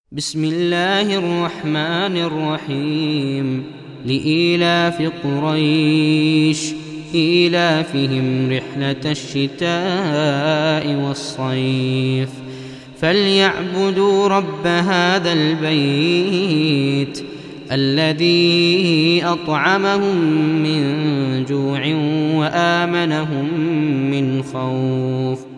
بسم الله الرحمن الرحيم لإيلاف قريش إيلافهم رحلة الشتاء والصيف فليعبدوا رب هذا البيت الذي أطعمهم من جوع وآمنهم من خوف